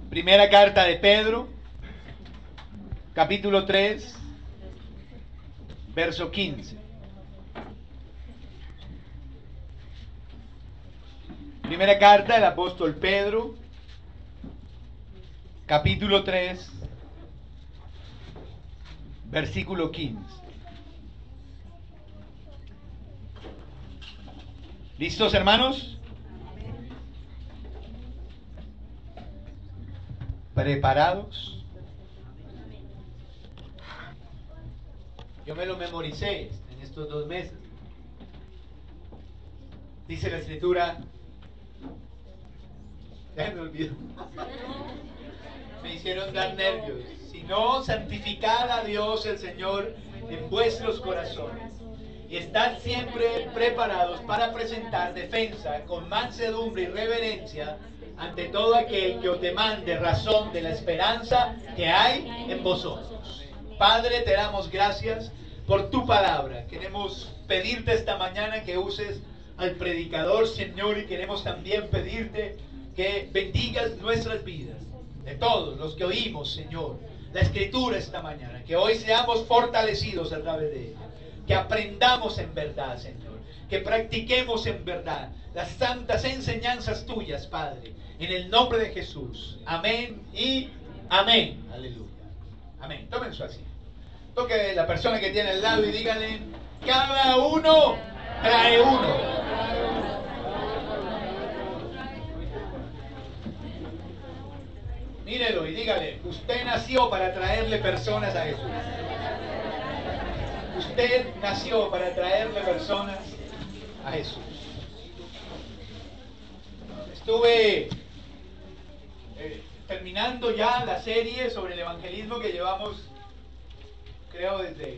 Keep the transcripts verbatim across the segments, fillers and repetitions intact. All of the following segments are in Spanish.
Primera carta de Pedro, capítulo tres, verso quince. Primera carta del apóstol Pedro, capítulo tres, versículo quince. ¿Listos, hermanos? ¿Preparados? Yo me lo memoricé en estos dos meses. Dice la escritura, ya me olvidó, me hicieron dar nervios. Si no, santificad a Dios el Señor en vuestros corazones y estad siempre preparados para presentar defensa con mansedumbre y reverencia ante todo aquel que os demande razón de la esperanza que hay en vosotros. Padre, te damos gracias por tu palabra. Queremos pedirte esta mañana que uses al predicador, Señor, y queremos también pedirte que bendigas nuestras vidas, de todos los que oímos, Señor, la Escritura esta mañana, que hoy seamos fortalecidos a través de ella, que aprendamos en verdad, Señor, que practiquemos en verdad las santas enseñanzas tuyas, Padre, en el nombre de Jesús. Amén y amén. Aleluya. Amén. Tomen su asiento. Toque la persona que tiene al lado y díganle, cada uno trae uno. Mírelo y dígale, usted nació para traerle personas a Jesús. Usted nació para traerle personas a Jesús. Estuve eh, terminando ya la serie sobre el evangelismo que llevamos, creo desde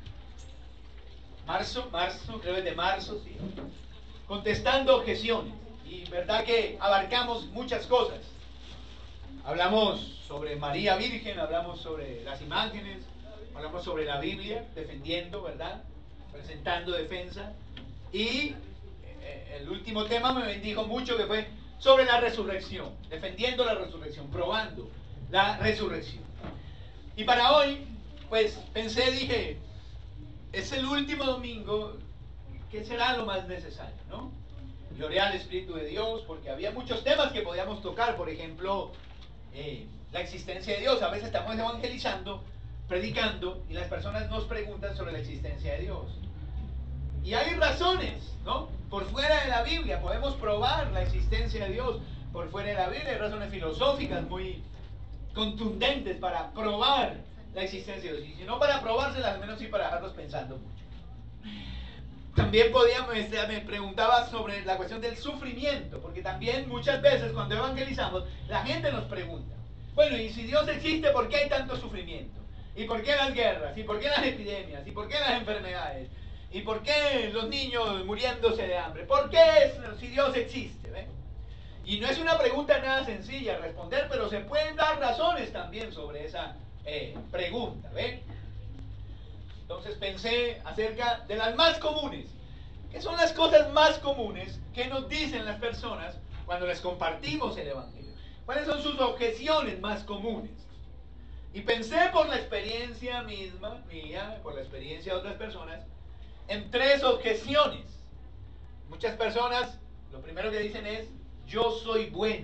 marzo, marzo, creo desde marzo, sí, contestando objeciones. Y verdad que abarcamos muchas cosas. Hablamos sobre María Virgen, hablamos sobre las imágenes, hablamos sobre la Biblia, defendiendo, ¿verdad? Presentando defensa. Y eh, el último tema me bendijo mucho, que fue sobre la resurrección, defendiendo la resurrección, probando la resurrección. Y para hoy, pues pensé, dije, es el último domingo, ¿qué será lo más necesario, no? Y oré al Espíritu de Dios, porque había muchos temas que podíamos tocar, por ejemplo, eh, la existencia de Dios. A veces estamos evangelizando, predicando, y las personas nos preguntan sobre la existencia de Dios. Y hay razones, ¿no? Por fuera de la Biblia podemos probar la existencia de Dios. Por fuera de la Biblia hay razones filosóficas muy contundentes para probar la existencia de Dios. Y si no para probárselas, al menos sí para dejarlos pensando mucho. También podíamos, me preguntaba sobre la cuestión del sufrimiento, porque también muchas veces cuando evangelizamos, la gente nos pregunta, bueno, y si Dios existe, ¿por qué hay tanto sufrimiento? ¿Y por qué las guerras? ¿Y por qué las epidemias? ¿Y por qué las enfermedades? ¿Y por qué los niños muriéndose de hambre? ¿Por qué es, si Dios existe? ¿Ve? Y no es una pregunta nada sencilla responder, pero se pueden dar razones también sobre esa eh, pregunta. ¿Ve? Entonces pensé acerca de las más comunes. ¿Qué son las cosas más comunes que nos dicen las personas cuando les compartimos el Evangelio? ¿Cuáles son sus objeciones más comunes? Y pensé por la experiencia misma, mía, por la experiencia de otras personas, en tres objeciones. Muchas personas, lo primero que dicen es, yo soy bueno.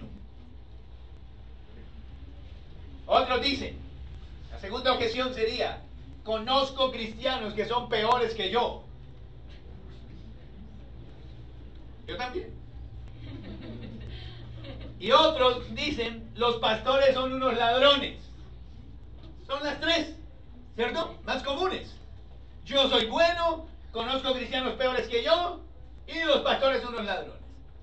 Otros dicen, la segunda objeción sería, conozco cristianos que son peores que yo. Yo también. Y otros dicen, los pastores son unos ladrones. Son las tres, ¿cierto? Más comunes. Yo soy bueno, conozco cristianos peores que yo, y los pastores son unos ladrones.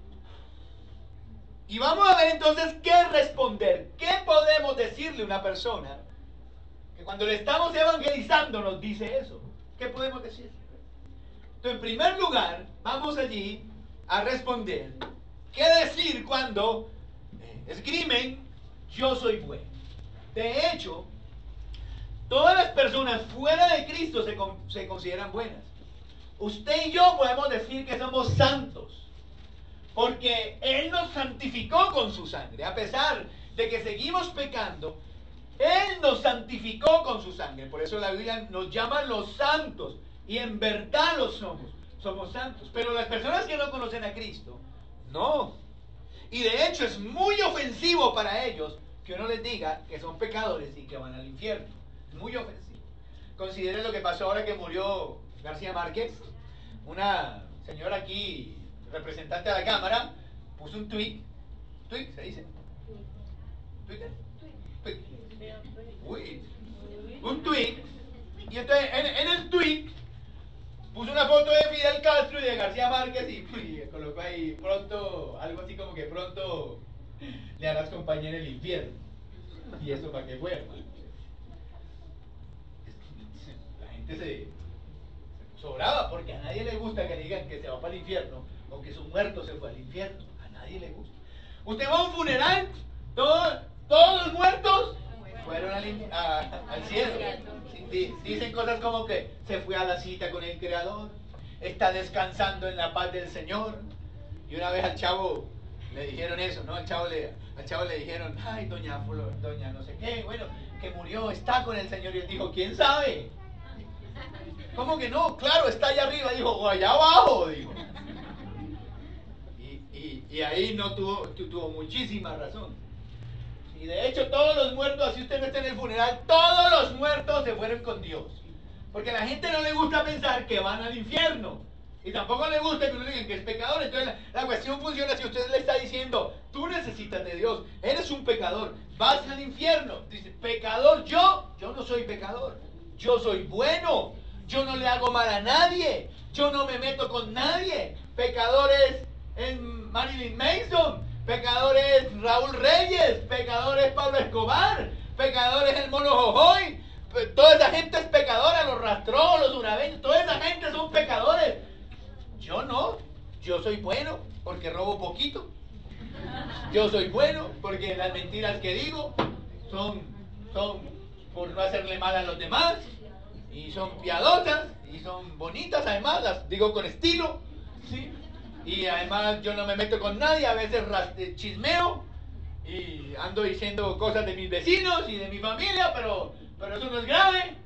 Y vamos a ver entonces qué responder. ¿Qué podemos decirle a una persona que cuando le estamos evangelizando nos dice eso? ¿Qué podemos decir? Entonces, en primer lugar, vamos allí a responder. ¿Qué decir cuando esgrimen yo soy bueno? De hecho, todas las personas fuera de Cristo se, se consideran buenas. Usted y yo podemos decir que somos santos, porque Él nos santificó con su sangre, a pesar de que seguimos pecando, Él nos santificó con su sangre. Por eso la Biblia nos llama los santos. Y en verdad lo somos. Somos santos. Pero las personas que no conocen a Cristo, no. Y de hecho es muy ofensivo para ellos que uno les diga que son pecadores y que van al infierno. Es muy ofensivo. Consideren lo que pasó ahora que murió García Márquez. Una señora aquí, representante de la Cámara, puso un tweet. ¿Tweet se dice? ¿Twitter? Tweet. Uy, un tweet. Y entonces en, en el tweet puso una foto de Fidel Castro y de García Márquez y, y colocó ahí pronto, algo así como que pronto le harás compañía en el infierno. Y eso para qué fue, hermano. La gente se, se puso brava porque a nadie le gusta que le digan que se va para el infierno o que su muerto se fue al infierno. A nadie le gusta. Usted va a un funeral, todos, todos los muertos fueron al, a, al cielo. Dicen cosas como que se fue a la cita con el Creador, está descansando en la paz del Señor. Y una vez al chavo le dijeron eso, ¿no? Al chavo le, al chavo le dijeron, ay, doña, doña no sé qué, bueno, que murió, está con el Señor. Y él dijo, ¿quién sabe? ¿Cómo que no? Claro, está allá arriba. Dijo, o allá abajo, dijo. Y, y, y ahí no tuvo, tuvo muchísima razón. Y de hecho todos los muertos, así usted no está en el funeral, todos los muertos se fueron con Dios. Porque a la gente no le gusta pensar que van al infierno. Y tampoco le gusta que uno diga que es pecador. Entonces la, la cuestión funciona si usted le está diciendo, tú necesitas de Dios, eres un pecador, vas al infierno. Dice, pecador yo, yo no soy pecador. Yo soy bueno, yo no le hago mal a nadie, yo no me meto con nadie. Pecador es en Marilyn Manson, pecador es Raúl Reyes, pecador es Pablo Escobar, pecador es el Mono Jojoy. Toda esa gente es pecadora, los Rastró, los urabeños, toda esa gente son pecadores. Yo no, yo soy bueno porque robo poquito. Yo soy bueno porque las mentiras que digo son, son por no hacerle mal a los demás. Y son piadosas y son bonitas además, las digo con estilo, ¿sí? Y además yo no me meto con nadie, a veces chismeo y ando diciendo cosas de mis vecinos y de mi familia, pero, pero eso no es grave.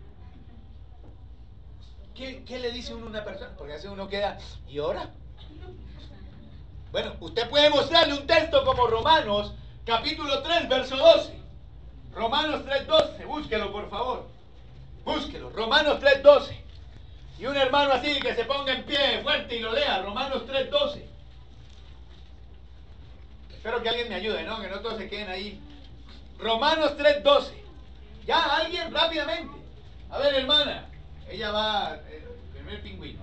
¿Qué, qué le dice uno a una persona? Porque a veces uno queda, ¿y ahora? Bueno, usted puede mostrarle un texto como Romanos, capítulo tres, verso doce. Romanos tres, doce, búsquelo por favor. Búsquelo, Romanos tres, doce. Y un hermano así que se ponga en pie fuerte y lo lea, Romanos tres, doce. Espero que alguien me ayude, ¿no? Que no todos se queden ahí. Romanos tres, doce. Ya, alguien rápidamente. A ver, hermana. Ella va, eh, primer pingüino.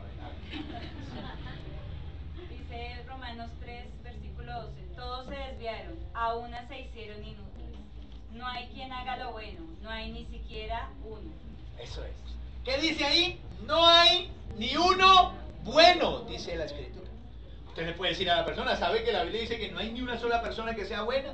Dice Romanos tres, versículo doce. Todos se desviaron, a una se hicieron inútiles. No hay quien haga lo bueno, no hay ni siquiera uno. Eso es. ¿Qué dice ahí? No hay ni uno bueno, dice la Escritura. Usted le puede decir a la persona, ¿sabe que la Biblia dice que no hay ni una sola persona que sea buena?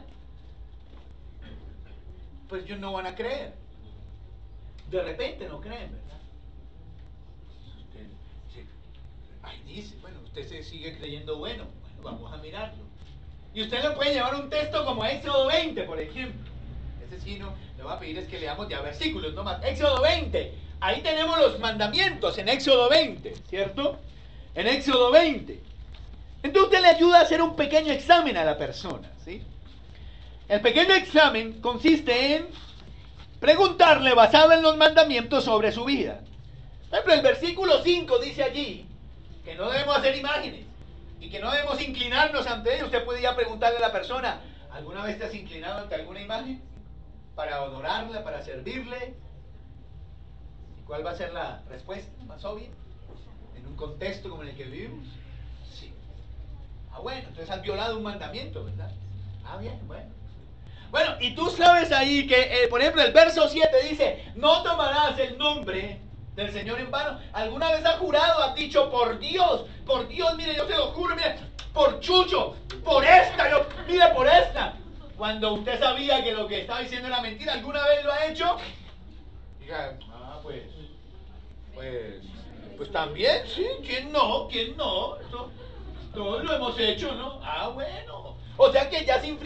Pues ellos no van a creer. De repente no creen, ¿verdad? Usted dice, ahí dice, bueno, usted se sigue creyendo bueno. Bueno, vamos a mirarlo. Y usted le puede llevar un texto como Éxodo veinte, por ejemplo. Ese sí no, le voy a pedir es que leamos ya versículos nomás. Éxodo veinte. Ahí tenemos los mandamientos en Éxodo veinte, ¿cierto? En Éxodo veinte. Entonces usted le ayuda a hacer un pequeño examen a la persona, ¿sí? El pequeño examen consiste en preguntarle, basado en los mandamientos, sobre su vida. Por ejemplo, el versículo cinco dice allí que no debemos hacer imágenes y que no debemos inclinarnos ante ellos. Usted puede ya preguntarle a la persona, ¿alguna vez te has inclinado ante alguna imagen? Para adorarla, para servirle. ¿Y cuál va a ser la respuesta más obvia? En un contexto como en el que vivimos. Sí. Ah, bueno, entonces has violado un mandamiento, ¿verdad? Ah, bien, bueno. Bueno, y tú sabes ahí que, eh, por ejemplo, el verso siete dice, no tomarás el nombre del Señor en vano. ¿Alguna vez has jurado, has dicho, por Dios, por Dios, mire, yo se lo juro, mire, por Chucho, por esta, yo, mire, por esta? Cuando usted sabía que lo que estaba diciendo era mentira, ¿alguna vez lo ha hecho? Diga, ah, pues, pues, pues también, sí, ¿quién no? ¿Quién no? Esto, todos lo hemos hecho, ¿no? Ah, bueno. O sea que ya se infringió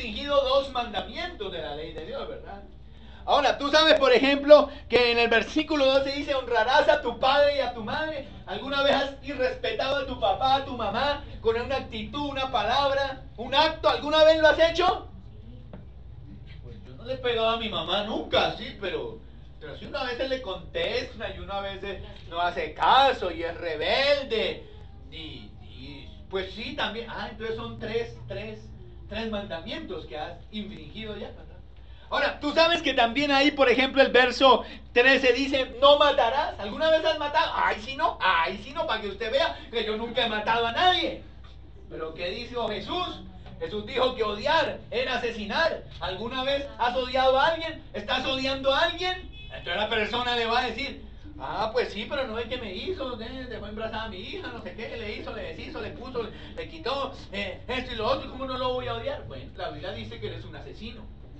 infringido dos mandamientos de la ley de Dios, ¿verdad? Ahora, tú sabes, por ejemplo, que en el versículo doce dice, honrarás a tu padre y a tu madre. ¿Alguna vez has irrespetado a tu papá, a tu mamá, con una actitud, una palabra, un acto? ¿Alguna vez lo has hecho? Pues yo no le he pegado a mi mamá nunca, sí, pero, pero si una vez le contesta y una vez no hace caso y es rebelde. Y, y pues sí, también. Ah, entonces son tres, tres, tres mandamientos que has infringido ya, ¿verdad? Ahora, tú sabes que también ahí, por ejemplo, el verso trece dice, no matarás. ¿Alguna vez has matado? Ay, sí no, ay, sí no, para que usted vea que yo nunca he matado a nadie. Pero ¿qué dijo Jesús? Jesús dijo que odiar era asesinar. ¿Alguna vez has odiado a alguien? ¿Estás odiando a alguien? Entonces la persona le va a decir, ah, pues sí, pero no es que me hizo, eh, dejó embarazada a mi hija, no sé qué, le hizo, le deshizo, le puso, le, le quitó, eh, esto y lo otro, ¿cómo no lo voy a odiar? Bueno, la Biblia dice que eres un asesino.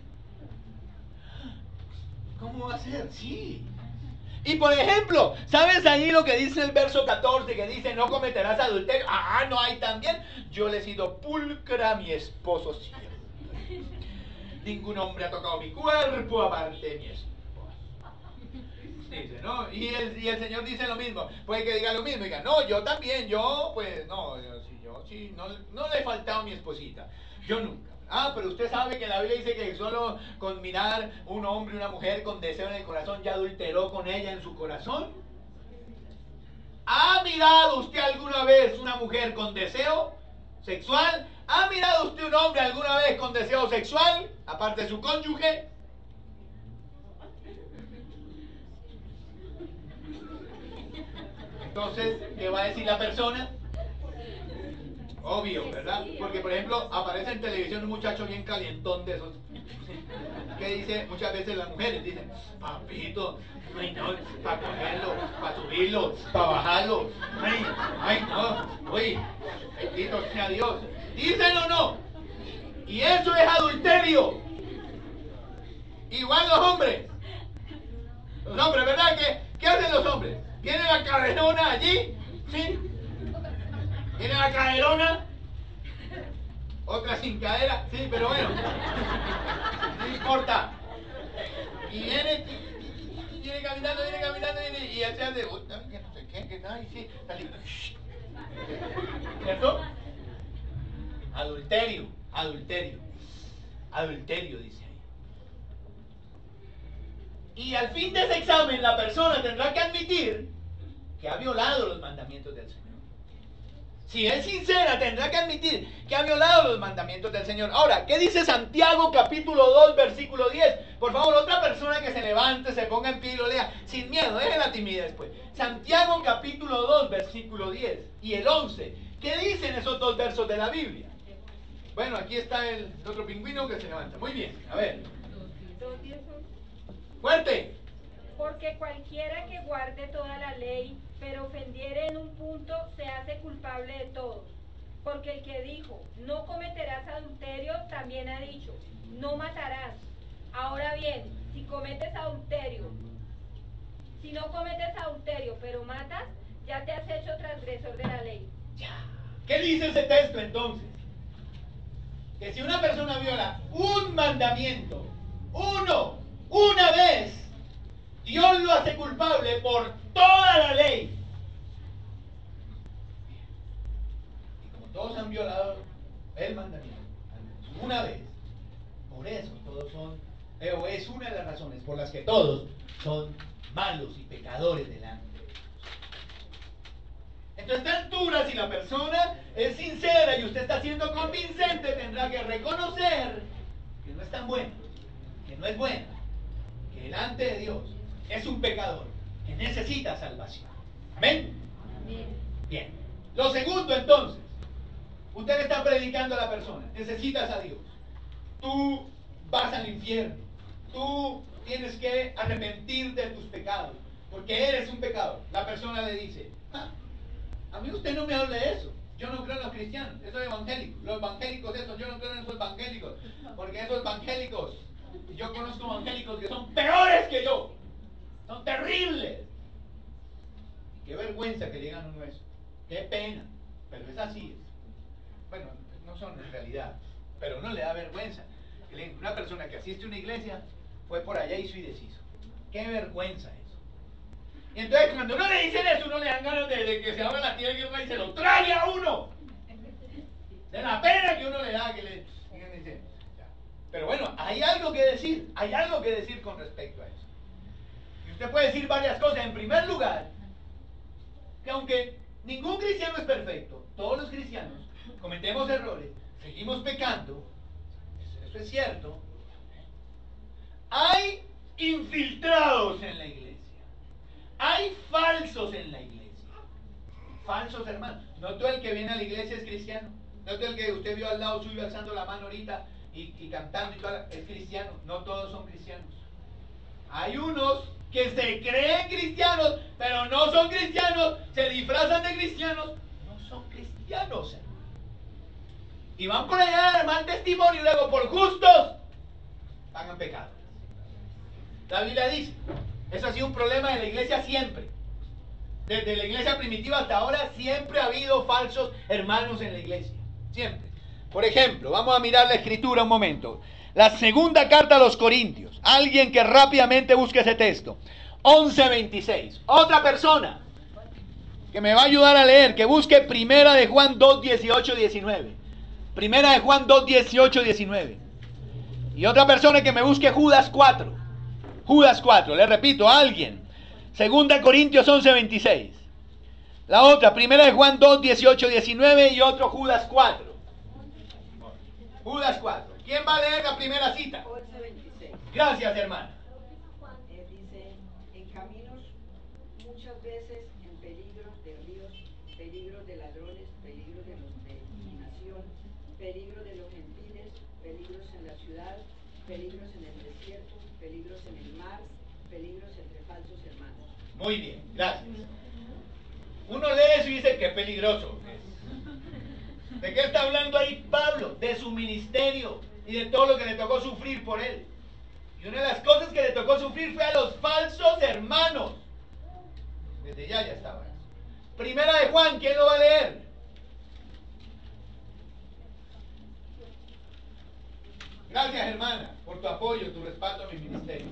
¿Cómo va a ser? Sí. Y por ejemplo, ¿sabes ahí lo que dice el verso catorce? Que dice, no cometerás adulterio. Ah, no hay también. Yo le he sido pulcra a mi esposo siempre. Ningún hombre ha tocado mi cuerpo aparte de mi esposo. Dice, ¿no? Y el, y el Señor dice lo mismo. Puede que diga lo mismo. Diga, no, yo también, yo, pues, no, yo, sí, yo, sí, no, no le he faltado a mi esposita. Yo nunca. Ah, pero usted sabe que la Biblia dice que solo con mirar un hombre y una mujer con deseo en el corazón ya adulteró con ella en su corazón. ¿Ha mirado usted alguna vez una mujer con deseo sexual? ¿Ha mirado usted un hombre alguna vez con deseo sexual, aparte de su cónyuge? Entonces, ¿qué va a decir la persona? Obvio, ¿verdad? Porque, por ejemplo, aparece en televisión un muchacho bien calientón de esos. Que dice, muchas veces las mujeres dicen, papito, ay no, para cogerlo, para subirlo, para bajarlo, ay, ay no, uy, bendito sea Dios. ¿Dicen o no? Y eso es adulterio. Igual los hombres. Los hombres, ¿verdad? ¿Qué, qué hacen los hombres? ¿Viene la caderona allí? ¿Sí? ¿Viene la caderona? Otra sin cadera, sí, pero bueno, no importa. Y viene, viene caminando, viene caminando, viene, y él se hace, uy, que no sé qué, que ay, sí, está lindo. ¿Cierto? Adulterio, adulterio, adulterio, dice ahí. Y al fin de ese examen, la persona tendrá que admitir que ha violado los mandamientos del Señor. Si es sincera, tendrá que admitir que ha violado los mandamientos del Señor. Ahora, ¿qué dice Santiago capítulo dos, versículo diez? Por favor, otra persona que se levante, se ponga en pie y lo lea. Sin miedo, deje la timidez pues. Santiago capítulo dos, versículo diez y el once. ¿Qué dicen esos dos versos de la Biblia? Bueno, aquí está el otro pingüino que se levanta. Muy bien, a ver. Fuerte. Porque cualquiera que guarde toda la ley, pero ofendiere en un punto, se hace culpable de todo. Porque el que dijo, no cometerás adulterio, también ha dicho, no matarás. Ahora bien, si cometes adulterio, si no cometes adulterio, pero matas, ya te has hecho transgresor de la ley. ¿Qué dice ese texto entonces? Que si una persona viola un mandamiento, uno, una vez, Dios lo hace culpable por toda la ley. Y como todos han violado el mandamiento una vez, por eso todos son, eh, o es una de las razones por las que todos son malos y pecadores delante de Dios. Entonces, a esta altura, si la persona es sincera y usted está siendo convincente, tendrá que reconocer que no es tan bueno, que no es buena, que delante de Dios es un pecador que necesita salvación. ¿Amén? Amén. Bien. Lo segundo, entonces, usted está predicando a la persona, necesitas a Dios. Tú vas al infierno. Tú tienes que arrepentir de tus pecados, porque eres un pecador. La persona le dice, ah, a mí usted no me hable de eso. Yo no creo en los cristianos, eso es evangélico. Los evangélicos, esos, yo no creo en esos evangélicos, porque esos evangélicos, yo conozco evangélicos que son peores que yo. Son terribles. Qué vergüenza que digan uno eso. Qué pena. Pero es así. Bueno, no son en realidad. Pero no le da vergüenza. Una persona que asiste a una iglesia fue por allá, hizo y deshizo. Qué vergüenza eso. Y entonces cuando uno le dicen eso, uno le dan ganas de, de que se abra la tierra y se lo trague a uno. De la pena que uno le da, que le... Pero bueno, hay algo que decir, hay algo que decir con respecto a eso. Y usted puede decir varias cosas. En primer lugar, que aunque ningún cristiano es perfecto, todos los cristianos cometemos errores, seguimos pecando, eso es cierto. Hay infiltrados en la iglesia, hay falsos en la iglesia. Falsos, hermanos. No todo el que viene a la iglesia es cristiano. No todo el que usted vio al lado suyo alzando la mano ahorita y, y cantando y toda la, es cristiano. No todos son cristianos. Hay unos que se creen cristianos, pero no son cristianos, se disfrazan de cristianos, no son cristianos, hermano. Y van por allá a dar mal testimonio y luego por justos pagan pecado. La Biblia dice, eso ha sido un problema de la iglesia siempre. Desde la iglesia primitiva hasta ahora siempre ha habido falsos hermanos en la iglesia. Siempre. Por ejemplo, vamos a mirar la escritura un momento. La segunda carta a los Corintios. Alguien que rápidamente busque ese texto. once veintiséis. Otra persona que me va a ayudar a leer, que busque Primera de Juan dos, dieciocho, diecinueve. Primera de Juan dos, dieciocho, diecinueve. Y otra persona que me busque Judas cuatro. Judas cuatro, le repito, alguien. Segunda Corintios once, veintiséis. La otra, Primera de Juan dos, dieciocho, diecinueve y otro Judas cuatro. Judas cuatro. ¿Quién va a leer la primera cita? once veintiséis. Gracias, hermana. Eh, dice, en caminos muchas veces en peligros de ríos, peligros de ladrones, peligros de los de mi nación, peligros de los gentiles, peligros en la ciudad, peligros en el desierto, peligros en el mar, peligros entre falsos hermanos. Muy bien, gracias. Uno lee eso y dice, qué peligroso es. ¿De qué está hablando ahí Pablo? De su ministerio y de todo lo que le tocó sufrir por él. Y una de las cosas que le tocó sufrir fue a los falsos hermanos. Desde ya ya estaba. Primera de Juan, ¿quién lo va a leer? Gracias, hermana, por tu apoyo, tu respaldo a mi ministerio.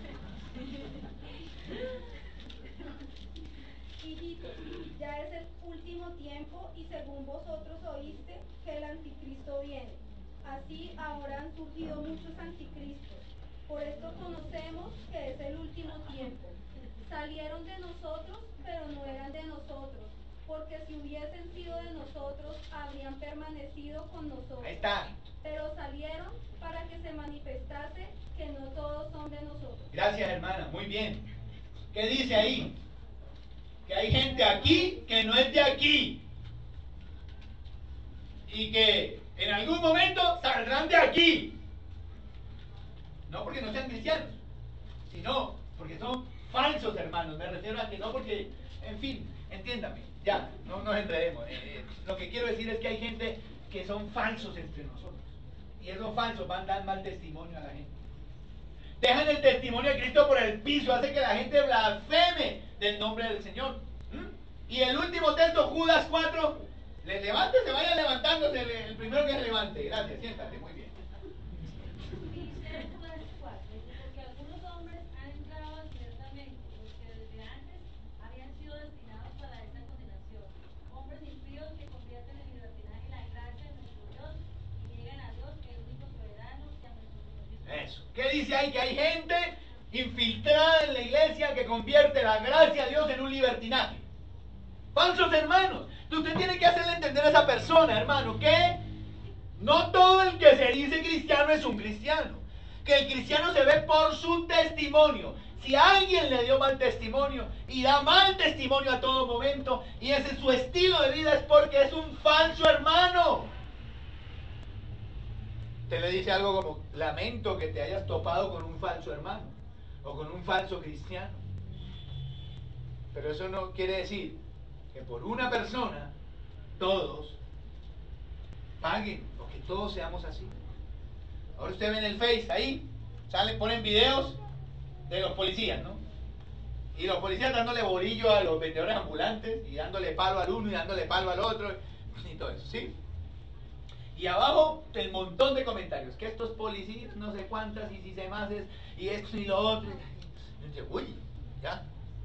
Hijitos, ya es el último tiempo y según vosotros oíste que el anticristo viene. Así ahora han surgido muchos anticristos. Por esto conocemos que es el último tiempo. Salieron de nosotros, pero no eran de nosotros, porque si hubiesen sido de nosotros, habrían permanecido con nosotros. Ahí está. Pero salieron para que se manifestase que no todos son de nosotros. Gracias, hermana, muy bien. ¿Qué dice ahí? Que hay gente aquí que no es de aquí. Y que en algún momento saldrán de aquí. No porque no sean cristianos, sino porque son falsos hermanos. Me refiero a que no porque, en fin, entiéndame, ya, no nos enredemos. Eh, eh, lo que quiero decir es que hay gente que son falsos entre nosotros. Y esos falsos van a dar mal testimonio a la gente. Dejan el testimonio de Cristo por el piso, hace que la gente blasfeme del nombre del Señor. ¿Mm? Y el último texto, Judas cuatro, le levántese, vaya levantándose, el, el primero que se levante. Gracias, siéntate, muy bien. Dice Judas cuatro, porque algunos hombres han entrado ciertamente, porque desde antes habían sido destinados para esta condenación. Hombres impíos que convierten en libertinaje la gracia de nuestro Dios y niegan a Dios, que es el único soberano, y a nuestro Señor Jesucristo. Eso. ¿Qué dice ahí? Que hay gente infiltrada en la iglesia que convierte la gracia de Dios en un libertinaje. Falsos hermanos. Usted tiene que hacerle entender a esa persona, hermano, que no todo el que se dice cristiano es un cristiano. Que el cristiano se ve por su testimonio. Si alguien le dio mal testimonio y da mal testimonio a todo momento y ese es su estilo de vida, es porque es un falso hermano. Usted le dice algo como, lamento que te hayas topado con un falso hermano o con un falso cristiano. Pero eso no quiere decir que por una persona todos paguen o que todos seamos así. Ahora usted ve en el Face, ahí sale, ponen videos de los policías, ¿no? Y los policías dándole bolillo a los vendedores ambulantes y dándole palo al uno y dándole palo al otro y todo eso, ¿sí? Y abajo el montón de comentarios, que estos policías, no sé cuántas, y si se más es, y esto y lo otro. Y dice, uy, ya.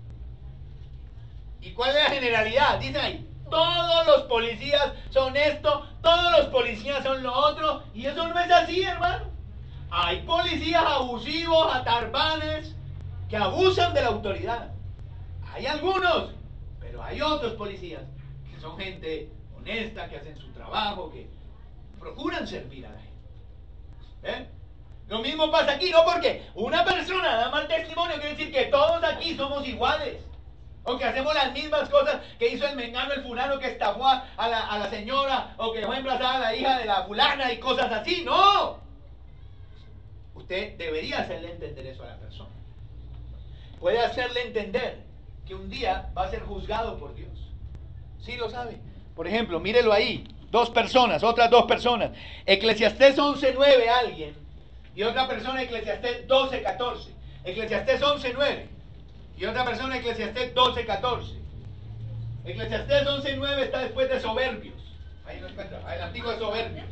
¿Y cuál es la generalidad? Dice ahí, todos los policías son esto, todos los policías son lo otro, y eso no es así, hermano. Hay policías abusivos, atarbanes, que abusan de la autoridad. Hay algunos, pero hay otros policías que son gente honesta, que hacen su trabajo, que procuran servir a la gente. ¿Eh? Lo mismo pasa aquí, no porque una persona da mal testimonio quiere decir que todos aquí somos iguales. O que hacemos las mismas cosas que hizo el mengano, el fulano que estafó a la, a la señora, o que dejó embarazada a la hija de la fulana y cosas así. ¡No! Usted debería hacerle entender eso a la persona. Puede hacerle entender que un día va a ser juzgado por Dios. Sí lo sabe. Por ejemplo, mírelo ahí. Dos personas, otras dos personas. Eclesiastés once nueve alguien. Y otra persona Eclesiastés doce catorce. Eclesiastés once nueve. Y otra persona Eclesiastés doce catorce. Eclesiastés once nueve está después de Soberbios. Ahí lo encuentra. El antiguo de Soberbios.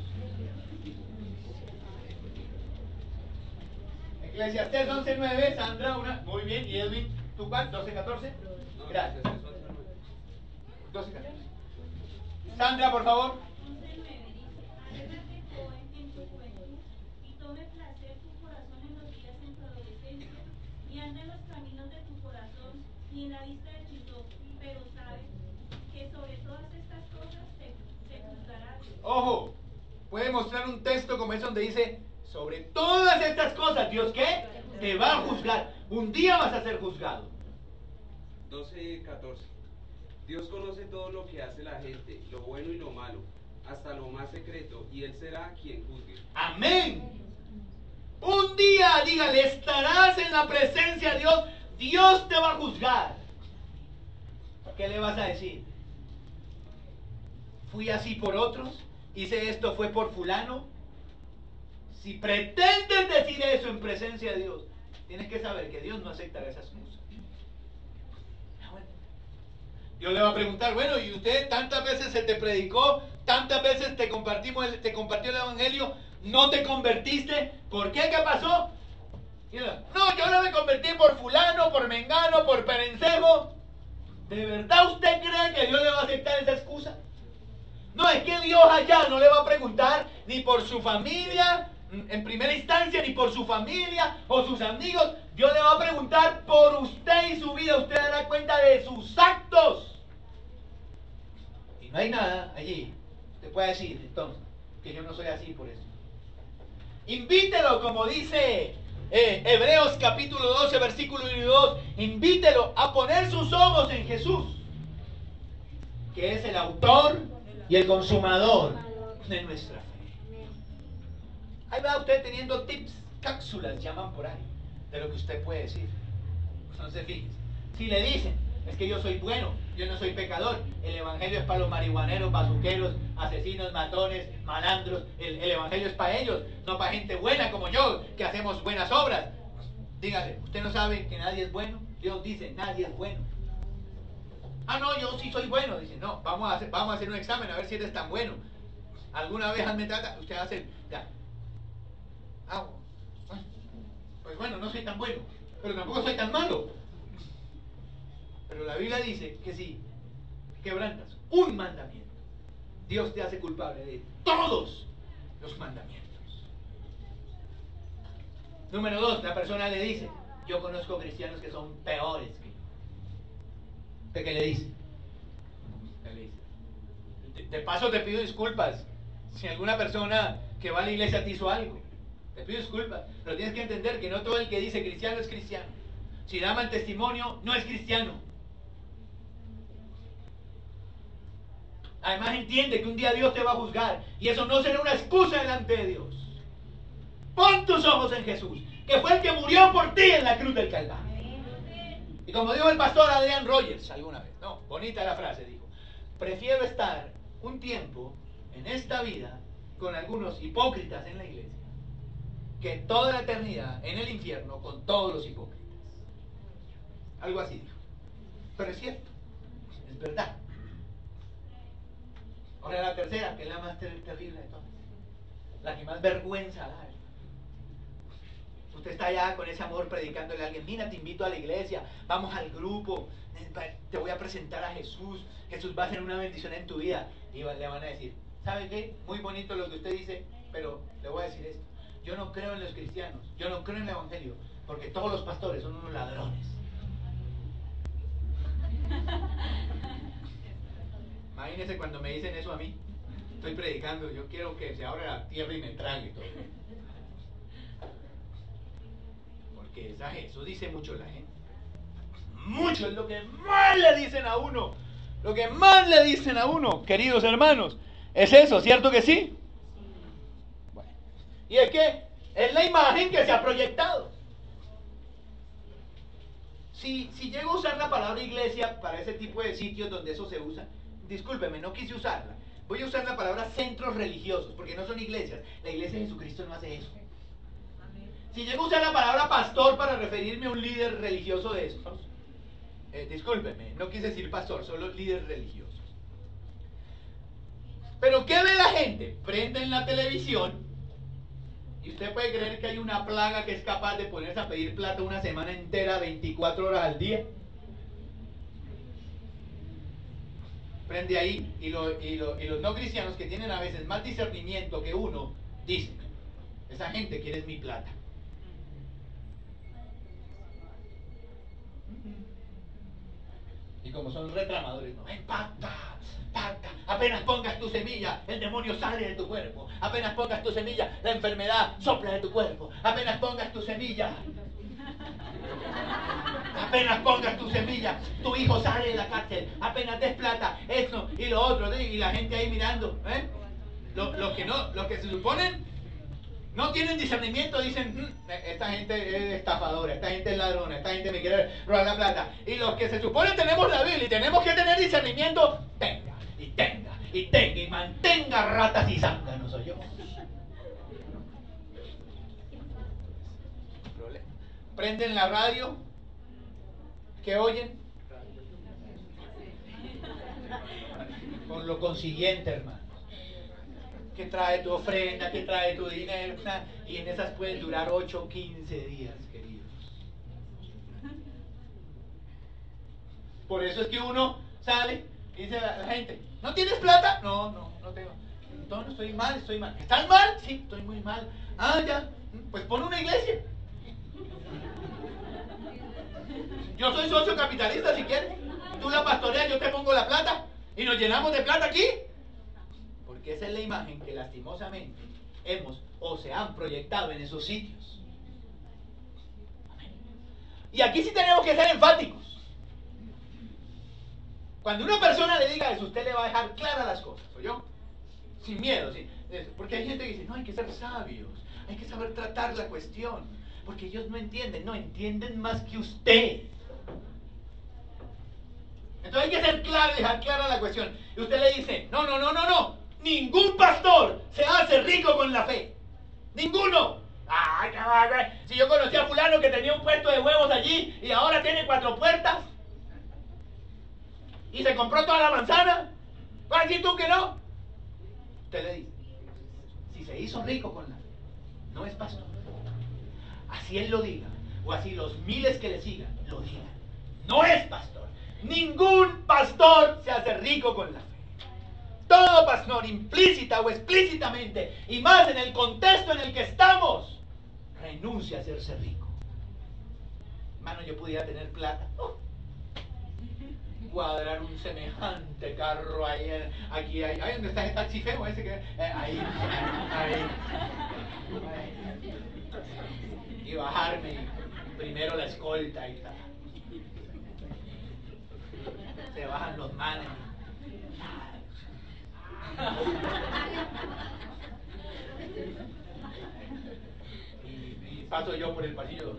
Eclesiastés once nueve, Sandra, una. Muy bien. ¿Y Edwin? ¿Tú cuál? ¿doce catorce? Gracias. doce catorce. Sandra, por favor. once nueve dice, alégrate joven en tu juventud y tome placer tu corazón en los días en tu adolescencia y anda en los caminos de tu corazón y en la vista de tus ojos, pero sabes que sobre todas estas cosas te, te juzgará Dios. Ojo, puede mostrar un texto como ese donde dice, sobre todas estas cosas, ¿Dios qué? Te va a juzgar. Un día vas a ser juzgado. doce catorce. Dios conoce todo lo que hace la gente, lo bueno y lo malo, hasta lo más secreto, y Él será quien juzgue. Amén. Un día, dígale, estarás en la presencia de Dios. Dios te va a juzgar. ¿Qué le vas a decir? ¿Fui así por otros? ¿Hice esto fue por fulano? Si pretendes decir eso en presencia de Dios, tienes que saber que Dios no aceptará esas cosas. Dios le va a preguntar, bueno, y usted tantas veces se te predicó, tantas veces te compartimos, el, te compartió el evangelio, no te convertiste, ¿por qué? ¿Qué pasó? Mira, no, yo no me convertí por fulano, por mengano, por perencejo. ¿De verdad usted cree que Dios le va a aceptar esa excusa? No, es que Dios allá no le va a preguntar ni por su familia, en primera instancia, ni por su familia o sus amigos. Dios le va a preguntar por usted y su vida. Usted dará cuenta de sus actos. Y no hay nada allí. Usted puede decir, entonces, que yo no soy así por eso. Invítelo, como dice eh, Hebreos capítulo doce, versículo dos. Invítelo a poner sus ojos en Jesús, que es el autor y el consumador de nuestra fe. Ahí va usted teniendo tips, cápsulas, llaman por ahí, de lo que usted puede decir. Entonces, fíjese, si le dicen, es que yo soy bueno, yo no soy pecador, el evangelio es para los marihuaneros, bazuqueros, asesinos, matones, malandros, el, el evangelio es para ellos, no para gente buena como yo, que hacemos buenas obras. Dígale, ¿usted no sabe que nadie es bueno? Dios dice, nadie es bueno. Ah, no, yo sí soy bueno. Dice, no, vamos a hacer, vamos a hacer un examen a ver si eres tan bueno. ¿Alguna vez me trata? Usted hace, ya. Ah, pues bueno, no soy tan bueno, pero tampoco soy tan malo. Pero la Biblia dice que si quebrantas un mandamiento, Dios te hace culpable de todos los mandamientos. Número dos, la persona le dice, yo conozco cristianos que son peores que yo. ¿De qué le dice? ¿Qué le dice? De, de paso te pido disculpas si alguna persona que va a la iglesia te hizo algo. Te pido disculpas, pero tienes que entender que no todo el que dice cristiano es cristiano. Si da mal testimonio, no es cristiano. Además entiende que un día Dios te va a juzgar y eso no será una excusa delante de Dios. Pon tus ojos en Jesús, que fue el que murió por ti en la cruz del Calvario. Y como dijo el pastor Adrian Rogers alguna vez, no, bonita la frase, dijo, prefiero estar un tiempo en esta vida con algunos hipócritas en la iglesia que toda la eternidad en el infierno con todos los hipócritas. Algo así dijo. Pero es cierto, es verdad. Ahora la tercera, que es la más ter terrible de todas. la que más vergüenza da. Usted está allá con ese amor predicándole a alguien, mira, te invito a la iglesia, vamos al grupo, te voy a presentar a Jesús, Jesús va a ser una bendición en tu vida. Y le van a decir, ¿sabe qué? Muy bonito lo que usted dice, pero le voy a decir esto, yo no creo en los cristianos, yo no creo en el evangelio, porque todos los pastores son unos ladrones. Imagínense cuando me dicen eso a mí, estoy predicando, yo quiero que se abra la tierra y me trague todo. Porque esa, eso dice mucho la gente. Mucho es lo que más le dicen a uno. Lo que más le dicen a uno, queridos hermanos, es eso, ¿cierto que sí? Bueno. Y es que es la imagen que se ha proyectado. Si, si llego a usar la palabra iglesia para ese tipo de sitios donde eso se usa, discúlpeme, no quise usarla. Voy a usar la palabra centros religiosos, porque no son iglesias. La iglesia de Jesucristo no hace eso. Si llego a usar la palabra pastor para referirme a un líder religioso de estos, eh, discúlpeme, no quise decir pastor, solo líder religioso. Pero ¿qué ve la gente? Prenden la televisión y usted puede creer que hay una plaga que es capaz de ponerse a pedir plata una semana entera, veinticuatro horas al día. Prende ahí y, lo, y, lo, y los no cristianos que tienen a veces más discernimiento que uno, dicen, esa gente quiere mi plata. Y como son reclamadores, no, ven, pacta, pacta, apenas pongas tu semilla, el demonio sale de tu cuerpo, apenas pongas tu semilla, la enfermedad sopla de tu cuerpo, apenas pongas tu semilla, apenas pongas tu semilla, tu hijo sale de la cárcel, apenas des plata, esto y lo otro, y la gente ahí mirando, ¿eh? Los, los que no, los que se suponen no tienen discernimiento, dicen, mmm, esta gente es estafadora, esta gente es ladrona, esta gente me quiere robar la plata. Y los que se suponen tenemos la Biblia y tenemos que tener discernimiento, tenga, y tenga, y tenga, y mantenga ratas y zánganos, soy yo. Prenden la radio, ¿qué oyen? Por lo consiguiente, hermano, que trae tu ofrenda, que trae tu dinero, y en esas pueden durar ocho o quince días, queridos. Por eso es que uno sale y dice a la gente, ¿no tienes plata? No, no, no tengo. No, no, estoy mal, estoy mal. ¿Estás mal? Sí, estoy muy mal. Ah, ya, pues pon una iglesia. Yo soy socio capitalista si quieres. Tú la pastoreas, yo te pongo la plata y nos llenamos de plata aquí. Porque esa es la imagen que lastimosamente hemos o se han proyectado en esos sitios. Amén. Y aquí sí tenemos que ser enfáticos. Cuando una persona le diga eso, usted le va a dejar claras las cosas, ¿oyó? Sin miedo, sí. Porque hay gente que dice, no, hay que ser sabios, hay que saber tratar la cuestión, porque ellos no entienden, no entienden más que usted. Entonces hay que ser claro y dejar clara la cuestión. Y usted le dice, no, no, no, no, no. Ningún pastor se hace rico con la fe. Ninguno. Ay, ay, si yo conocí a fulano que tenía un puesto de huevos allí y ahora tiene cuatro puertas y se compró toda la manzana, ¿vas a decir tú que no? Usted le dice, si se hizo rico con la fe, no es pastor. Así él lo diga, o así los miles que le sigan lo digan, no es pastor. Ningún pastor se hace rico con la fe. Todo pastor, implícita o explícitamente, y más en el contexto en el que estamos, renuncia a hacerse rico. Hermano, yo pudiera tener plata, oh, cuadrar un semejante carro ahí, aquí, ahí, ahí donde está el taxi feo ese que, eh, ahí, ahí, ahí, y bajarme primero la escolta y tal. Se bajan los manes. Y, y paso yo por el pasillo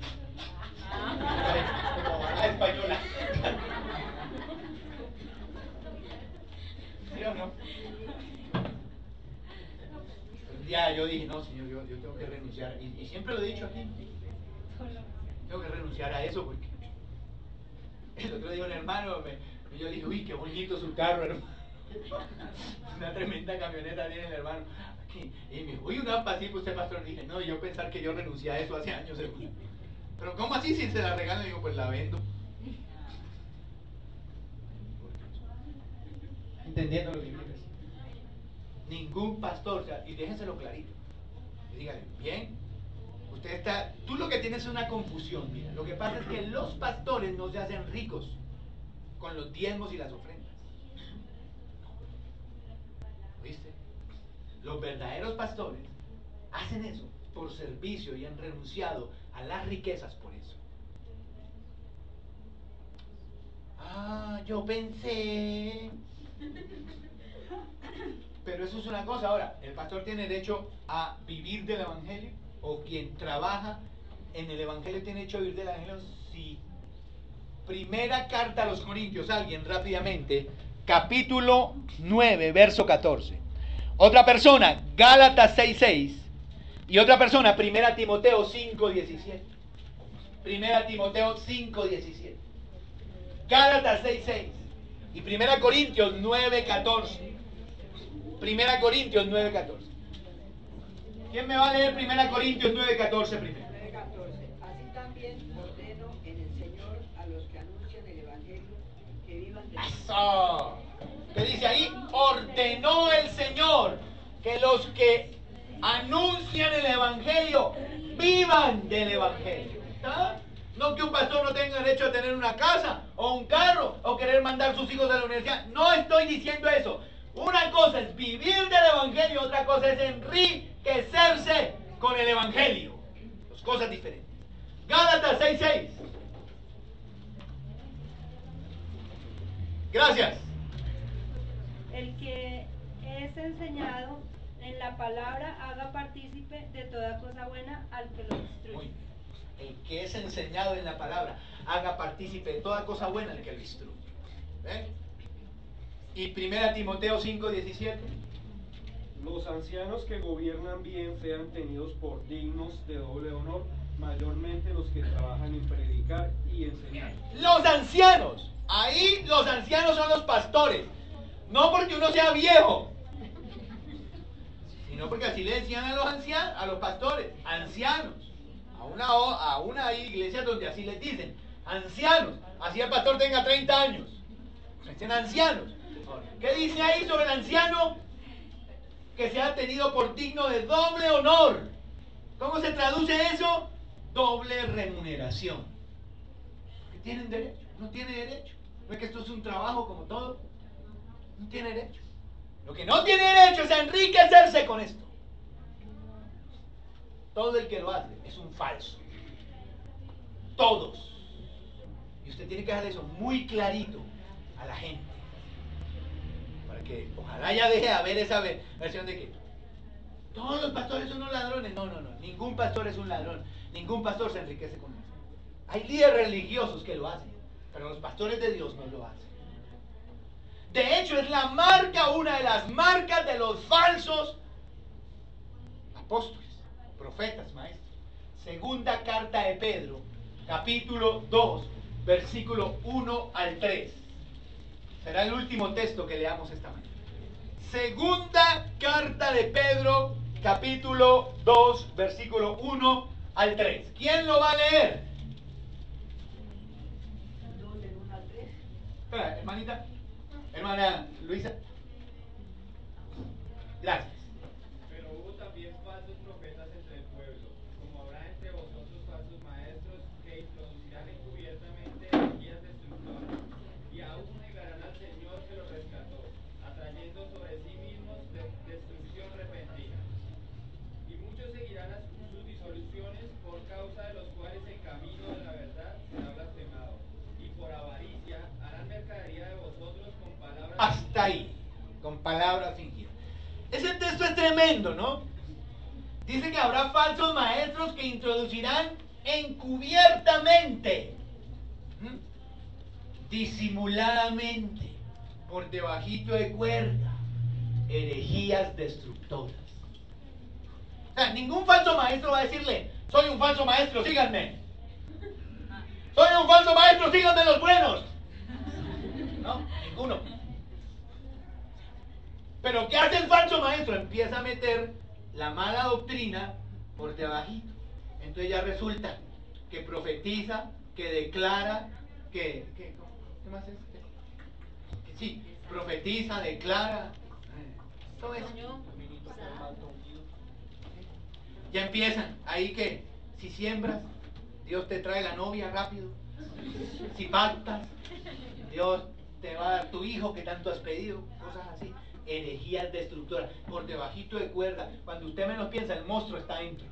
como la española. ¿Sí o no? Un día yo dije, no, señor, yo, yo tengo que renunciar, y, y siempre lo he dicho aquí, tengo que renunciar a eso, porque el otro día un hermano me, yo dije, uy, qué bonito su carro, hermano. Una tremenda camioneta tiene el hermano. Y, y me dijo, uy, una así, pues usted pastor. Dije, no, yo pensar que yo renuncié a eso hace años. Seguro. Pero ¿cómo así si se la regalan? Digo, pues la vendo. Entendiendo lo que quiero decir. Ningún pastor, o sea, y déjenselo clarito. Y dígale, bien, usted está, tú lo que tienes es una confusión, mira. Lo que pasa es que los pastores no se hacen ricos con los diezmos y las ofrendas. ¿Viste? Los verdaderos pastores hacen eso por servicio y han renunciado a las riquezas por eso. Ah, yo pensé. Pero eso es una cosa. Ahora, ¿el pastor tiene derecho a vivir del evangelio? ¿O quien trabaja en el evangelio tiene derecho a vivir del evangelio? Sí. Primera carta a los Corintios, alguien rápidamente, capítulo nueve, verso catorce. Otra persona, Gálatas seis seis. Y otra persona, Primera Timoteo cinco diecisiete. Primera Timoteo cinco diecisiete. Gálatas seis seis. Y Primera Corintios nueve catorce. Primera Corintios nueve catorce. ¿Quién me va a leer Primera Corintios nueve catorce primero? nueve catorce. Así también ordeno en el Señor a los que anuncian el Evangelio que vivan de ¡Eso! ¿Qué dice ahí? Ordenó el Señor que los que anuncian el Evangelio vivan del Evangelio. ¿Está? No que un pastor no tenga derecho a tener una casa o un carro o querer mandar sus hijos a la universidad. No estoy diciendo eso. Una cosa es vivir del Evangelio, otra cosa es enriquecerse con el Evangelio. Dos cosas diferentes. Gálatas seis seis. Gracias. El que es enseñado en la palabra haga partícipe de toda cosa buena al que lo instruye. Muy bien. El que es enseñado en la palabra haga partícipe de toda cosa buena al que lo instruye. ¿Ven? Y Primera Timoteo cinco diecisiete. Los ancianos que gobiernan bien sean tenidos por dignos de doble honor, mayormente los que trabajan en predicar y enseñar. Los ancianos. Ahí los ancianos son los pastores. No porque uno sea viejo, sino porque así le decían a los ancianos, a los pastores, ancianos. A una, a una iglesia donde así les dicen, ancianos. Así el pastor tenga treinta años. Dicen ancianos. ¿Qué dice ahí sobre el anciano? Que sea tenido por digno de doble honor. ¿Cómo se traduce eso? Doble remuneración. ¿Que tienen derecho? No tiene derecho. ¿No es que esto es un trabajo como todo? No tiene derecho. Lo que no tiene derecho es a enriquecerse con esto. Todo el que lo hace es un falso. Todos. Y usted tiene que dejar eso muy clarito a la gente. Para que ojalá ya deje de haber esa versión de que todos los pastores son unos ladrones. No, no, no. Ningún pastor es un ladrón. Ningún pastor se enriquece con eso. Hay líderes religiosos que lo hacen, pero los pastores de Dios no lo hacen. De hecho, es la marca, una de las marcas de los falsos apóstoles, profetas, maestros. Segunda carta de Pedro, capítulo dos, versículo uno al tres. Será el último texto que leamos esta mañana. Segunda carta de Pedro, capítulo dos, versículo uno al tres. ¿Quién lo va a leer? dos del uno al tres. Espera, hermanita. Hermana Luisa. Gracias. Pero hubo también falsos profetas entre el pueblo, como habrá entre vosotros falsos maestros que introducirán encubiertamente herejías destructoras, y aún negarán al Señor que los rescató, atrayendo sobre sí mismos de- destrucción repentina. Y muchos seguirán a sus sus disoluciones, por causa de los cuales el camino de la verdad será blasfemado, y por avaricia harán mercadería de vosotros con palabras. Hasta ahí, con palabras fingidas. Ese texto es tremendo, ¿no? Dice que habrá falsos maestros que introducirán encubiertamente, ¿m? disimuladamente, por debajito de cuerda, herejías destructoras. O sea, ningún falso maestro va a decirle, soy un falso maestro, síganme. Soy un falso maestro, síganme los buenos. No, ninguno. Pero ¿qué hace el falso maestro? Empieza a meter la mala doctrina por debajito. Entonces ya resulta que profetiza, que declara, que, que ¿qué más es? Que, que sí, profetiza, declara, eh, todo eso. Ya empiezan ahí que si siembras, Dios te trae la novia rápido. Si pactas, Dios te va a dar tu hijo que tanto has pedido, cosas así. Herejías destructoras, por debajito de cuerda. Cuando usted menos piensa, el monstruo está dentro.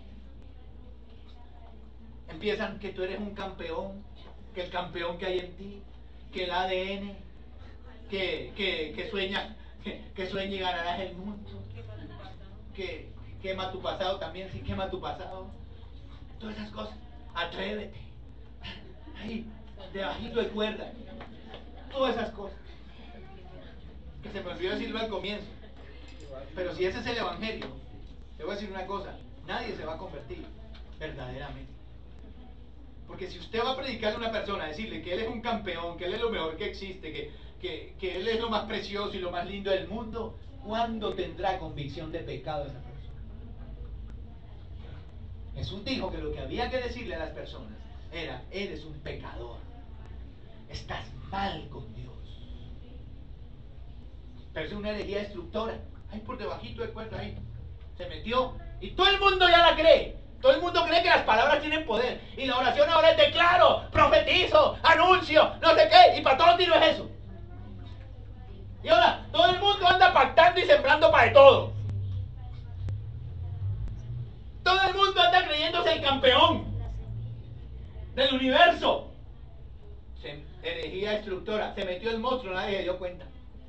Empiezan que tú eres un campeón, que el campeón que hay en ti, que el A D N, que, que, que sueña, que, que sueña y ganarás el mundo, que quema tu pasado también, sí quema tu pasado. Todas esas cosas, atrévete. Ahí, debajito de cuerda. Todas esas cosas. Que se me olvidó decirlo al comienzo. Pero si ese es el evangelio, te voy a decir una cosa, nadie se va a convertir verdaderamente. Porque si usted va a predicarle a una persona, decirle que él es un campeón, que él es lo mejor que existe, que, que, que él es lo más precioso y lo más lindo del mundo, ¿cuándo tendrá convicción de pecado esa persona? Jesús dijo que lo que había que decirle a las personas era: eres un pecador, estás mal con Dios. Pero es una herejía destructora. Ahí por debajito de cuerda, ahí se metió y todo el mundo ya la cree. Todo el mundo cree que las palabras tienen poder. Y la oración ahora es declaro, profetizo, anuncio, no sé qué. Y para todos los tiros es eso. Y ahora todo el mundo anda pactando y sembrando para de todo. Todo el mundo anda creyéndose el campeón del universo. Se, herejía destructora. Se metió el monstruo, nadie se dio cuenta.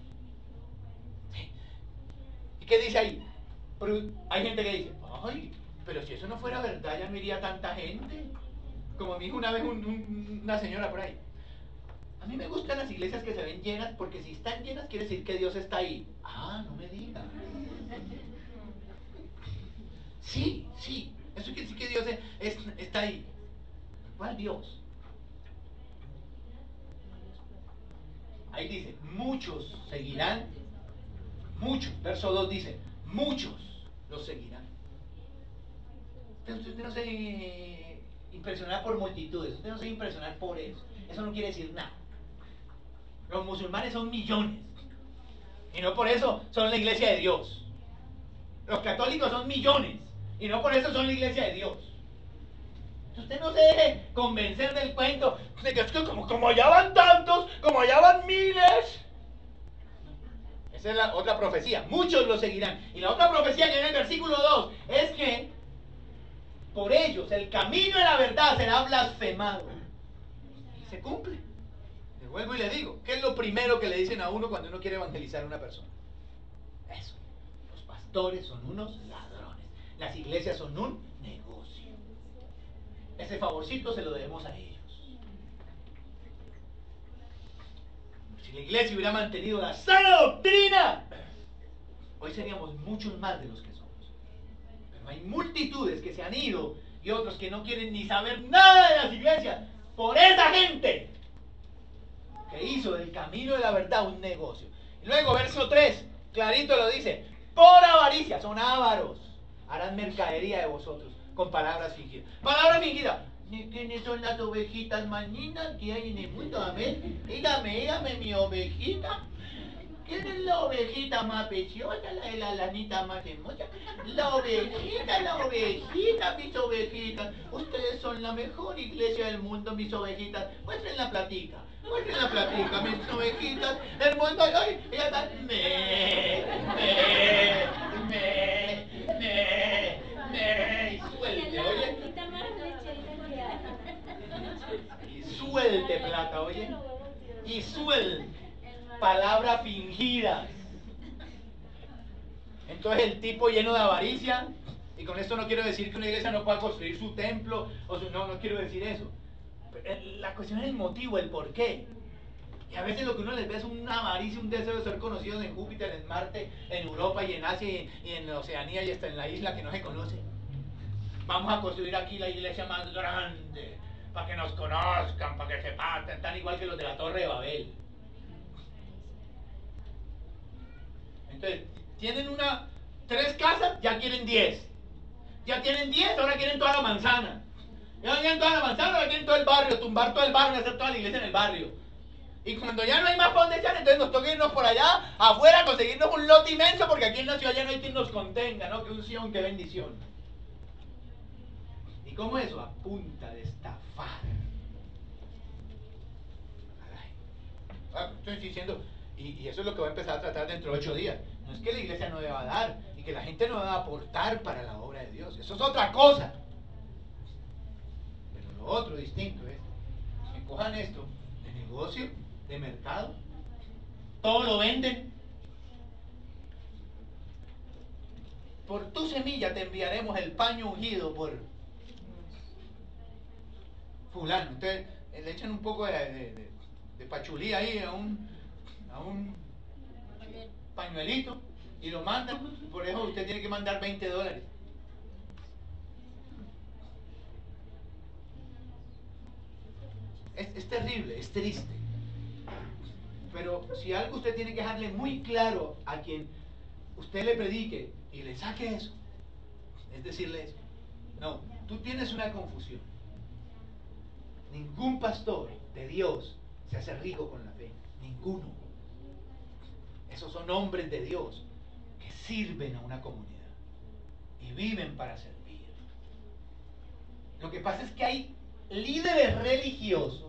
¿Y qué dice ahí? Pero hay gente que dice: ay, pero si eso no fuera verdad, ya no iría tanta gente. Como me dijo una vez un, un, una señora por ahí: a mí me gustan las iglesias que se ven llenas, porque si están llenas quiere decir que Dios está ahí. Ah, no me digas. Sí, sí, eso quiere decir que Dios es, es, está ahí. ¿Cuál Dios? Ahí dice: muchos seguirán, muchos, verso dos dice: muchos los seguirán. Usted, usted no se impresionar por multitudes, usted no se impresionar por eso. Eso no quiere decir nada. Los musulmanes son millones y no por eso son la iglesia de Dios. Los católicos son millones y no por eso son la iglesia de Dios. Usted no se deje convencer del cuento de que es que como, como allá van tantos, como allá van miles. Esa es la otra profecía. Muchos lo seguirán. Y la otra profecía que en el versículo dos es que por ellos el camino de la verdad será blasfemado. Y se cumple. Le vuelvo y le digo, ¿qué es lo primero que le dicen a uno cuando uno quiere evangelizar a una persona? Eso. Los pastores son unos ladrones. Las iglesias son un negocio. Ese favorcito se lo debemos a ellos. Si la iglesia hubiera mantenido la sana doctrina, hoy seríamos muchos más de los que somos. Pero hay multitudes que se han ido y otros que no quieren ni saber nada de las iglesias por esa gente que hizo del camino de la verdad un negocio. Y luego verso tres, clarito lo dice: por avaricia, son ávaros, harán mercadería de vosotros con palabras fingidas. Palabras fingidas. ¿Quiénes son las ovejitas más lindas que hay en el mundo? Amén. Dígame, dígame, mi ovejita. ¿Quién es la ovejita más preciosa? La de la lanita más hermosa. La ovejita, la ovejita, mis ovejitas. Ustedes son la mejor iglesia del mundo, mis ovejitas. Muestren la platica. Muestren la platica, mis ovejitas. El mundo, ay, ella está. Me, me, me, me, me. Y suelte, oye. Y suelte plata, oye. Y suelte. Palabras fingidas. Entonces el tipo lleno de avaricia, y con esto no quiero decir que una iglesia no pueda construir su templo, o su, no, no quiero decir eso. La cuestión es el motivo, el por qué. Y a veces lo que uno les ve es una avaricia, un deseo de ser conocidos en Júpiter, en Marte, en Europa y en Asia y en, y en Oceanía y hasta en la isla que no se conoce. Vamos a construir aquí la iglesia más grande, para que nos conozcan, para que se partan, tan igual que los de la Torre de Babel. Entonces, tienen una Tres casas, ya quieren diez. Ya tienen diez, ahora quieren toda la manzana. Ya quieren toda la manzana, ahora quieren todo el barrio, tumbar todo el barrio, hacer toda la iglesia en el barrio. Y cuando ya no hay más para donde echar, entonces nos toca irnos por allá, afuera, conseguirnos un lote inmenso, porque aquí en la ciudad ya no hay quien nos contenga, ¿no? Qué unción, qué bendición. ¿Y cómo eso? A punta de estafar. Ah, estoy diciendo, y, y eso es lo que voy a empezar a tratar dentro de ocho días. No es que la iglesia no deba dar y que la gente no deba aportar para la obra de Dios. Eso es otra cosa. Pero lo otro distinto es que cojan esto de negocio, de mercado, todo lo venden. Por tu semilla te enviaremos el paño ungido por fulano. Ustedes le echan un poco de, de, de, de pachulí ahí a un, a un pañuelito y lo mandan. Por eso usted tiene que mandar veinte dólares. Es, es terrible, es triste. Pero si algo usted tiene que dejarle muy claro a quien usted le predique y le saque eso, es decirle eso. No, tú tienes una confusión. Ningún pastor de Dios se hace rico con la fe. Ninguno. Esos son hombres de Dios que sirven a una comunidad y viven para servir. Lo que pasa es que hay líderes religiosos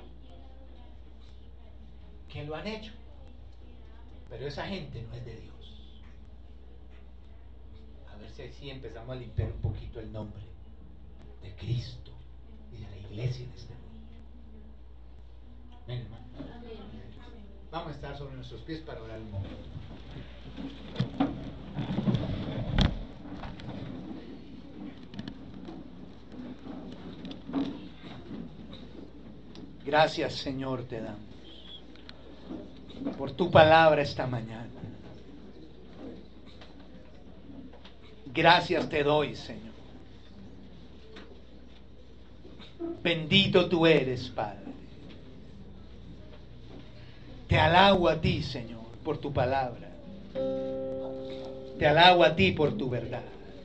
que lo han hecho, pero esa gente no es de Dios. A ver si así empezamos a limpiar un poquito el nombre de Cristo y de la iglesia en este mundo. Ven, hermano. Vamos a estar sobre nuestros pies para orar un momento. Gracias, Señor, te damos por tu palabra esta mañana. Gracias te doy, Señor. Bendito tú eres, Padre. Te alabo a ti, Señor, por tu palabra. Te alabo a ti por tu verdad.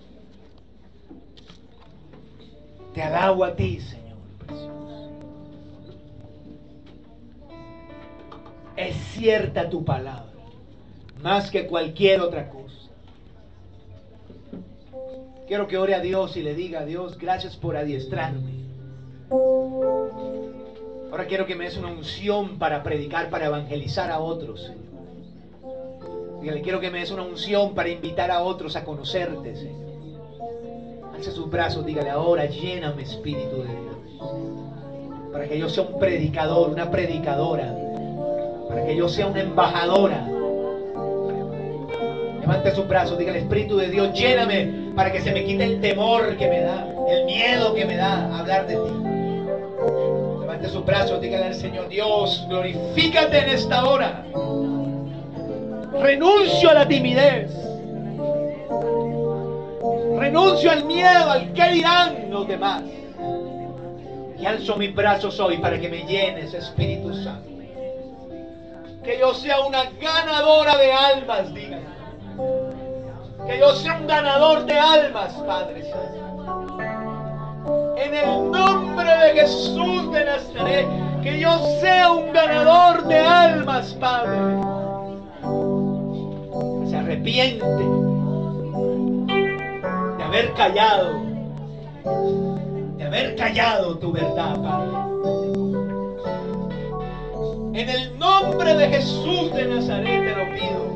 Te alabo a ti, Señor precioso. Es cierta tu palabra, más que cualquier otra cosa. Quiero que ore a Dios y le diga a Dios, gracias por adiestrarme. Ahora quiero que me des una unción para predicar, para evangelizar a otros, Señor. Dígale, quiero que me des una unción para invitar a otros a conocerte, Señor. Alce sus brazos, dígale, ahora lléname, Espíritu de Dios. Para que yo sea un predicador, una predicadora. Para que yo sea una embajadora. Levante sus brazos, dígale, Espíritu de Dios, lléname para que se me quite el temor que me da, el miedo que me da hablar de ti. Levante sus brazos, dígale al Señor, Dios, glorifícate en esta hora. Renuncio a la timidez. Renuncio al miedo, al qué dirán los demás. Y alzo mis brazos hoy para que me llenes, Espíritu Santo. Que yo sea una ganadora de almas, dígale. Que yo sea un ganador de almas, Padre Santo. En el nombre de Jesús de Nazaret, que yo sea un ganador de almas, Padre. Que se arrepiente de haber callado, de haber callado tu verdad, Padre. En el nombre de Jesús de Nazaret te lo pido.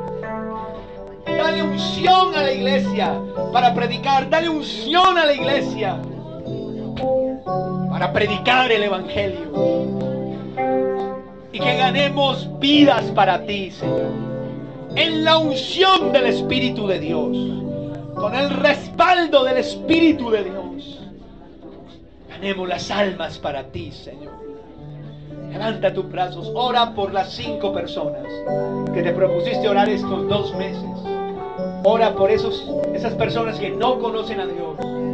Dale unción a la iglesia para predicar. Dale unción a la iglesia para predicar el Evangelio. Y que ganemos vidas para ti, Señor. En la unción del Espíritu de Dios. Con el respaldo del Espíritu de Dios. Ganemos las almas para ti, Señor. Levanta tus brazos. Ora por las cinco personas que te propusiste orar estos dos meses. Ora por esos, esas personas que no conocen a Dios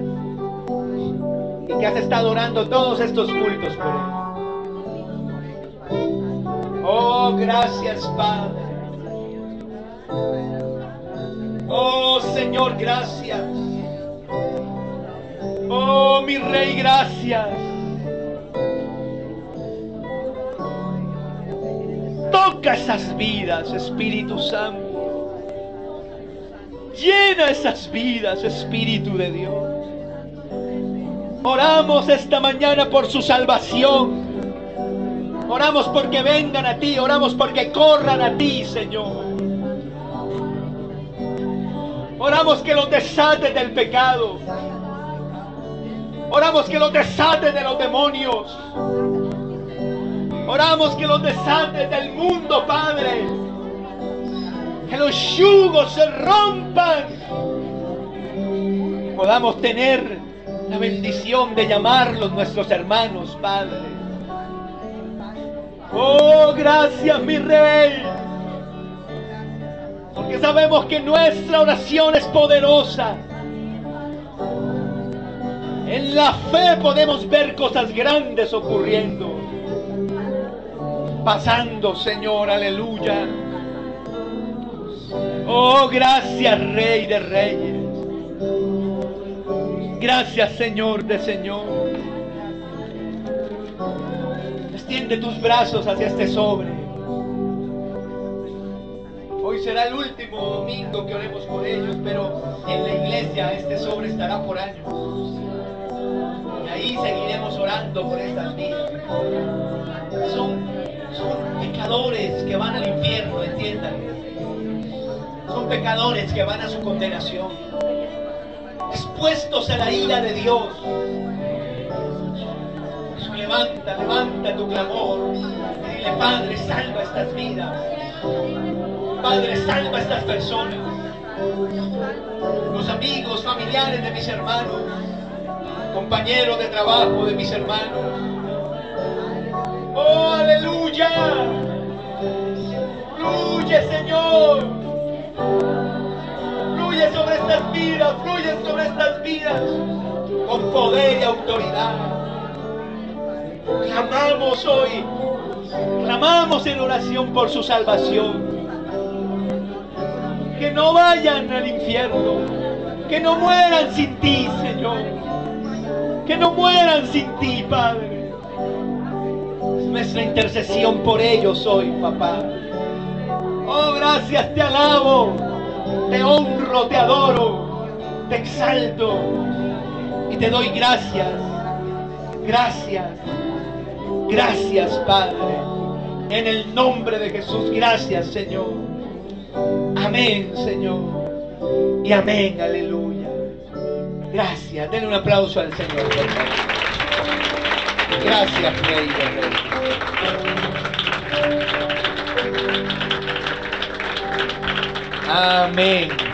y que has estado orando todos estos cultos por Él. Oh, gracias, Padre. Oh Señor, gracias. Oh mi Rey, gracias. Toca esas vidas, Espíritu Santo. Llena esas vidas, Espíritu de Dios. Oramos esta mañana por su salvación. Oramos porque vengan a ti. Oramos porque corran a ti, Señor. Oramos que los desates del pecado. Oramos que los desates de los demonios. Oramos que los desates del mundo, Padre. Que los yugos se rompan. Podamos tener la bendición de llamarlos nuestros hermanos, Padre. Oh, gracias, mi Rey. Porque sabemos que nuestra oración es poderosa. En la fe podemos ver cosas grandes ocurriendo. Pasando, Señor, aleluya. Oh, gracias, Rey de Reyes. Gracias, Señor de Señor. Extiende tus brazos hacia este sobre. Hoy será el último domingo que oremos por ellos, pero en la iglesia este sobre estará por años. Y ahí seguiremos orando por estas vidas. Son, son pecadores que van al infierno, entiendan. Son pecadores que van a su condenación, expuestos a la ira de Dios. Levanta, levanta tu clamor y dile: Padre, salva estas vidas. Padre, salva estas personas. Los amigos, familiares de mis hermanos, compañeros de trabajo de mis hermanos. ¡Oh, aleluya! ¡Fluye, Señor! ¡Fluye sobre estas vidas! ¡Fluye sobre estas vidas! Con poder y autoridad. Clamamos hoy, clamamos en oración por su salvación. Que no vayan al infierno, que no mueran sin ti, Señor. Que no mueran sin ti, Padre. Nuestra intercesión por ellos hoy, papá. Oh, gracias, te alabo, te honro, te adoro, te exalto y te doy gracias. Gracias. Gracias, Padre, en el nombre de Jesús. Gracias, Señor. Amén, Señor. Y amén, aleluya. Gracias. Denle un aplauso al Señor, por favor. Gracias, Rey de Reyes. Amén.